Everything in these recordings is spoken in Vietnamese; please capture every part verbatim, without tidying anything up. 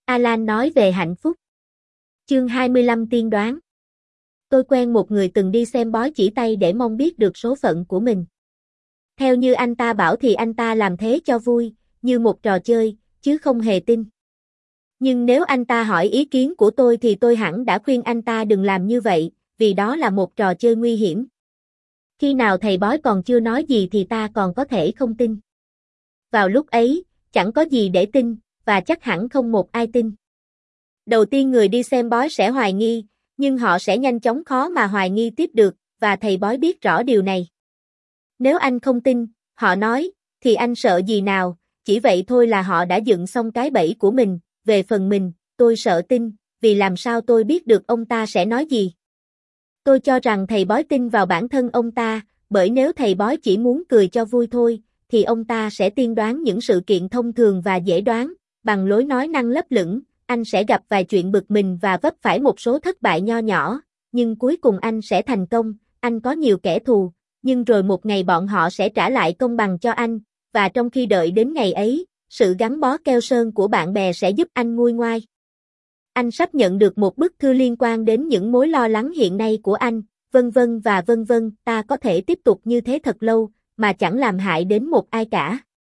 Alan nói về hạnh phúc. Chương hai mươi lăm tiên đoán. Tôi quen một người từng đi xem bói chỉ tay để mong biết được số phận của mình. Theo như anh ta bảo thì anh ta làm thế cho vui, như một trò chơi, chứ không hề tin. Nhưng nếu anh ta hỏi ý kiến của tôi thì tôi hẳn đã khuyên anh ta đừng làm như vậy, vì đó là một trò chơi nguy hiểm. Khi nào thầy bói còn chưa nói gì thì ta còn có thể không tin. Vào lúc ấy, chẳng có gì để tin, và chắc hẳn không một ai tin. Đầu tiên người đi xem bói sẽ hoài nghi, nhưng họ sẽ nhanh chóng khó mà hoài nghi tiếp được, và thầy bói biết rõ điều này. Nếu anh không tin, họ nói, thì anh sợ gì nào, chỉ vậy thôi là họ đã dựng xong cái bẫy của mình. Về phần mình, tôi sợ tin, vì làm sao tôi biết được ông ta sẽ nói gì. Tôi cho rằng thầy bói tin vào bản thân ông ta, bởi nếu thầy bói chỉ muốn cười cho vui thôi, thì ông ta sẽ tiên đoán những sự kiện thông thường và dễ đoán, bằng lối nói năng lấp lửng, anh sẽ gặp vài chuyện bực mình và vấp phải một số thất bại nho nhỏ, nhưng cuối cùng anh sẽ thành công, anh có nhiều kẻ thù, nhưng rồi một ngày bọn họ sẽ trả lại công bằng cho anh, và trong khi đợi đến ngày ấy, sự gắn bó keo sơn của bạn bè sẽ giúp anh nguôi ngoai. Anh sắp nhận được một bức thư liên quan đến những mối lo lắng hiện nay của anh, vân vân và vân vân, ta có thể tiếp tục như thế thật lâu, mà chẳng làm hại đến một ai cả.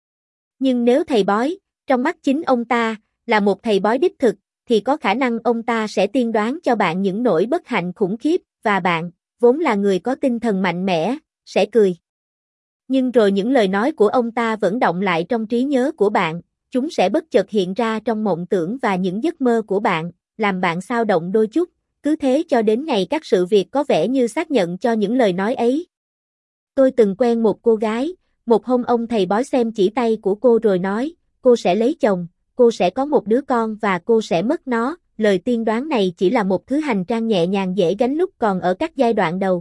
Nhưng nếu thầy bói, trong mắt chính ông ta, là một thầy bói đích thực, thì có khả năng ông ta sẽ tiên đoán cho bạn những nỗi bất hạnh khủng khiếp, và bạn, vốn là người có tinh thần mạnh mẽ, sẽ cười. Nhưng rồi những lời nói của ông ta vẫn đọng lại trong trí nhớ của bạn, chúng sẽ bất chợt hiện ra trong mộng tưởng và những giấc mơ của bạn, làm bạn xao động đôi chút, cứ thế cho đến ngày các sự việc có vẻ như xác nhận cho những lời nói ấy. Tôi từng quen một cô gái, một hôm ông thầy bói xem chỉ tay của cô rồi nói, cô sẽ lấy chồng, cô sẽ có một đứa con và cô sẽ mất nó, lời tiên đoán này chỉ là một thứ hành trang nhẹ nhàng dễ gánh lúc còn ở các giai đoạn đầu.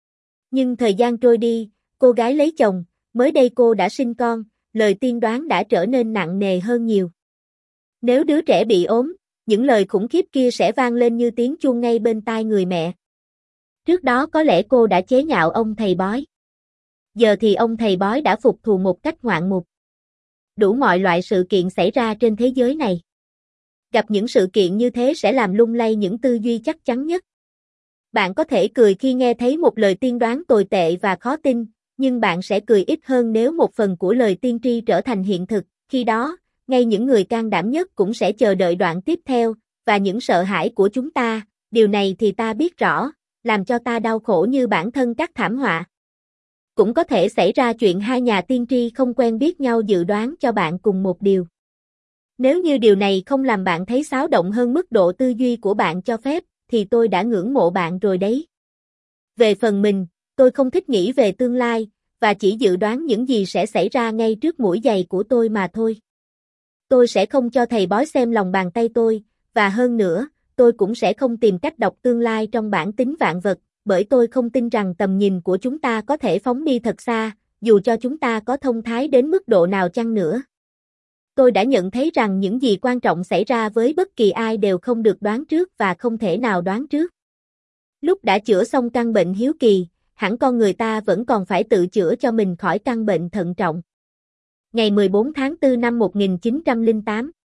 Nhưng thời gian trôi đi, cô gái lấy chồng, mới đây cô đã sinh con, lời tiên đoán đã trở nên nặng nề hơn nhiều. Nếu đứa trẻ bị ốm, những lời khủng khiếp kia sẽ vang lên như tiếng chuông ngay bên tai người mẹ. Trước đó có lẽ cô đã chế nhạo ông thầy bói. Giờ thì ông thầy bói đã phục thù một cách ngoạn mục. Đủ mọi loại sự kiện xảy ra trên thế giới này. Gặp những sự kiện như thế sẽ làm lung lay những tư duy chắc chắn nhất. Bạn có thể cười khi nghe thấy một lời tiên đoán tồi tệ và khó tin, nhưng bạn sẽ cười ít hơn nếu một phần của lời tiên tri trở thành hiện thực. Khi đó, ngay những người can đảm nhất cũng sẽ chờ đợi đoạn tiếp theo, và những sợ hãi của chúng ta, điều này thì ta biết rõ, làm cho ta đau khổ như bản thân các thảm họa. Cũng có thể xảy ra chuyện hai nhà tiên tri không quen biết nhau dự đoán cho bạn cùng một điều. Nếu như điều này không làm bạn thấy xáo động hơn mức độ tư duy của bạn cho phép, thì tôi đã ngưỡng mộ bạn rồi đấy. Về phần mình, tôi không thích nghĩ về tương lai, và chỉ dự đoán những gì sẽ xảy ra ngay trước mũi giày của tôi mà thôi. Tôi sẽ không cho thầy bói xem lòng bàn tay tôi, và hơn nữa, tôi cũng sẽ không tìm cách đọc tương lai trong bản tính vạn vật, bởi tôi không tin rằng tầm nhìn của chúng ta có thể phóng đi thật xa, dù cho chúng ta có thông thái đến mức độ nào chăng nữa. Tôi đã nhận thấy rằng những gì quan trọng xảy ra với bất kỳ ai đều không được đoán trước và không thể nào đoán trước. Lúc đã chữa xong căn bệnh hiếu kỳ, hẳn con người ta vẫn còn phải tự chữa cho mình khỏi căn bệnh thận trọng. Ngày mười bốn tháng tư năm một nghìn chín trăm lẻ tám